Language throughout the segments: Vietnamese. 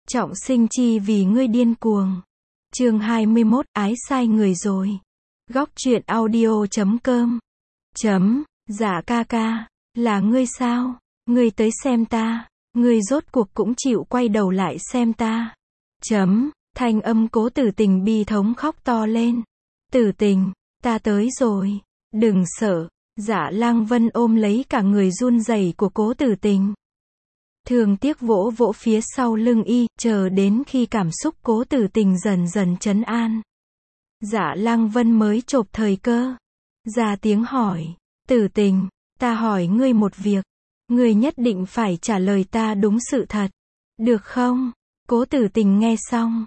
Trọng sinh chi vì ngươi điên cuồng. Chương 21, ái sai người rồi. Góc truyện audio.com. Dạ ca ca, là ngươi sao? Ngươi tới xem ta. Ngươi rốt cuộc cũng chịu quay đầu lại xem ta. Thanh âm Cố Tử Tình bi thống khóc to lên. Tử Tình, ta tới rồi. Đừng sợ. Dạ Lang Vân ôm lấy cả người run rẩy của Cố Tử Tình. Thương tiếc vỗ vỗ phía sau lưng y, chờ đến khi cảm xúc Cố Tử Tình dần dần trấn an. Dạ Lang Vân mới chộp thời cơ, ra tiếng hỏi, Tử Tình, ta hỏi ngươi một việc, ngươi nhất định phải trả lời ta đúng sự thật, được không? Cố Tử Tình nghe xong,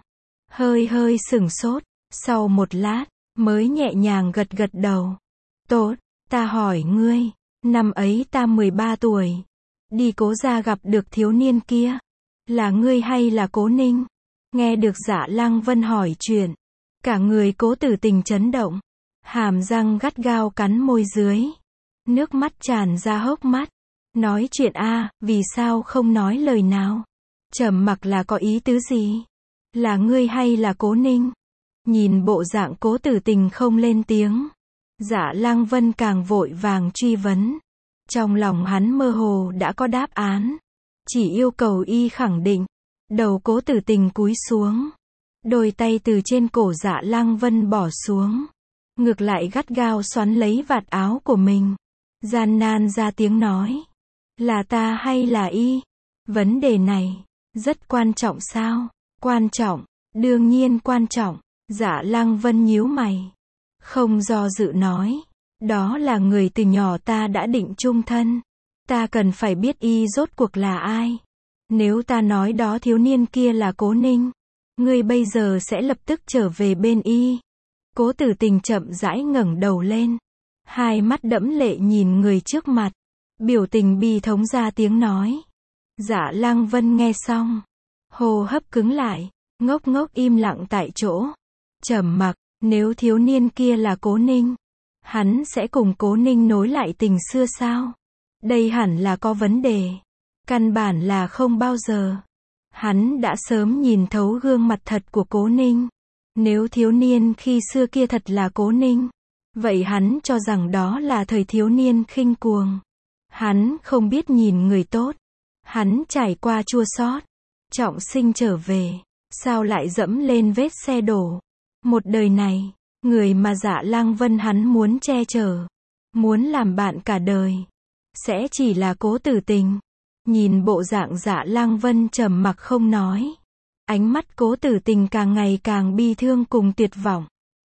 hơi sửng sốt, sau một lát, mới nhẹ nhàng gật gật đầu. Tốt, ta hỏi ngươi, năm ấy ta 13 tuổi. Đi Cố gia gặp được thiếu niên kia. Là ngươi hay là Cố Ninh? Nghe được Dạ Lang Vân hỏi chuyện. Cả người Cố Tử Tình chấn động. Hàm răng gắt gao cắn môi dưới. Nước mắt tràn ra hốc mắt. Nói chuyện vì sao không nói lời nào? Trầm mặc là có ý tứ gì? Là ngươi hay là Cố Ninh? Nhìn bộ dạng Cố Tử Tình không lên tiếng. Dạ Lang Vân càng vội vàng truy vấn. Trong lòng hắn mơ hồ đã có đáp án. Chỉ yêu cầu y khẳng định. Đầu Cố Tử Tình cúi xuống. Đôi tay từ trên cổ Dạ Lang Vân bỏ xuống. Ngược lại gắt gao xoắn lấy vạt áo của mình. Gian nan ra tiếng nói. Là ta hay là y? Vấn đề này, rất quan trọng sao? Quan trọng, đương nhiên quan trọng. Dạ Lang Vân nhíu mày. Không do dự nói. Đó là người từ nhỏ ta đã định chung thân. Ta cần phải biết y rốt cuộc là ai. Nếu ta nói đó thiếu niên kia là Cố Ninh, ngươi bây giờ sẽ lập tức trở về bên y. Cố Tử Tình chậm rãi ngẩng đầu lên. Hai mắt đẫm lệ nhìn người trước mặt. Biểu tình bi thống ra tiếng nói. Dạ Lang Vân nghe xong. Hô hấp cứng lại. Ngốc ngốc im lặng tại chỗ. Trầm mặc, nếu thiếu niên kia là Cố Ninh. Hắn sẽ cùng Cố Ninh nối lại tình xưa sao? Đây hẳn là có vấn đề. Căn bản là không bao giờ. Hắn đã sớm nhìn thấu gương mặt thật của Cố Ninh. Nếu thiếu niên khi xưa kia thật là Cố Ninh, vậy hắn cho rằng đó là thời thiếu niên khinh cuồng. Hắn không biết nhìn người tốt. Hắn trải qua chua xót, trọng sinh trở về, sao lại dẫm lên vết xe đổ. Một đời này, người mà Dạ Lang Vân hắn muốn che chở, muốn làm bạn cả đời, sẽ chỉ là Cố Tử Tình. Nhìn bộ dạng Dạ Lang Vân trầm mặc không nói. Ánh mắt Cố Tử Tình càng ngày càng bi thương cùng tuyệt vọng.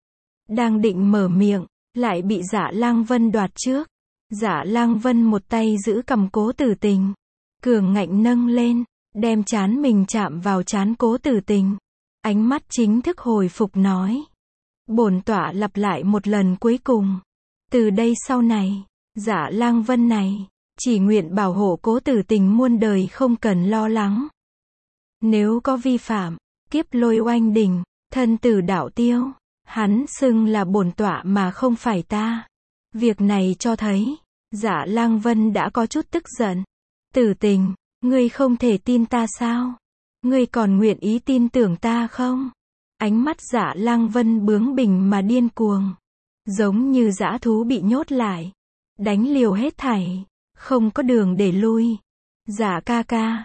Đang định mở miệng, lại bị Dạ Lang Vân đoạt trước. Dạ Lang Vân một tay giữ cằm Cố Tử Tình, cường ngạnh nâng lên, đem trán mình chạm vào trán Cố Tử Tình. Ánh mắt chính thức hồi phục nói. Bổn tọa lặp lại một lần cuối cùng. Từ đây sau này, Dạ Lang Vân này, chỉ nguyện bảo hộ Cố Tử Tình muôn đời không cần lo lắng. Nếu có vi phạm, kiếp lôi oanh đỉnh, thân tử đạo tiêu, hắn xưng là bổn tọa mà không phải ta. Việc này cho thấy, Dạ Lang Vân đã có chút tức giận. Tử Tình, ngươi không thể tin ta sao? Ngươi còn nguyện ý tin tưởng ta không? Ánh mắt Dạ Lang Vân bướng bỉnh mà điên cuồng. Giống như dã thú bị nhốt lại. Đánh liều hết thảy. Không có đường để lui. Dạ ca ca.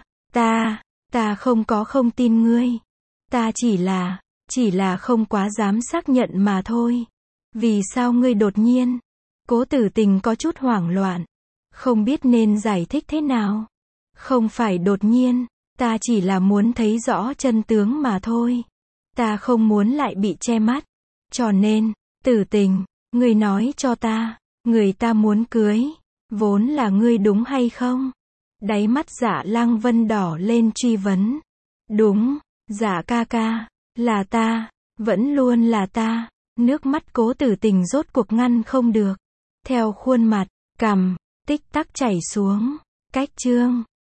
Ta không tin ngươi. Ta chỉ là không quá dám xác nhận mà thôi. Vì sao ngươi đột nhiên? Cố Tử Tình có chút hoảng loạn. Không biết nên giải thích thế nào. Không phải đột nhiên. Ta chỉ là muốn thấy rõ chân tướng mà thôi. Ta không muốn lại bị che mắt. Cho nên, Tử Tình, ngươi nói cho ta, người ta muốn cưới, vốn là ngươi đúng hay không? Đáy mắt Dạ Lang Vân đỏ lên truy vấn. Đúng, Dạ ca ca, là ta, vẫn luôn là ta. Nước mắt Cố Tử Tình rốt cuộc ngăn không được. Theo khuôn mặt, cằm, tích tắc chảy xuống. Cách chương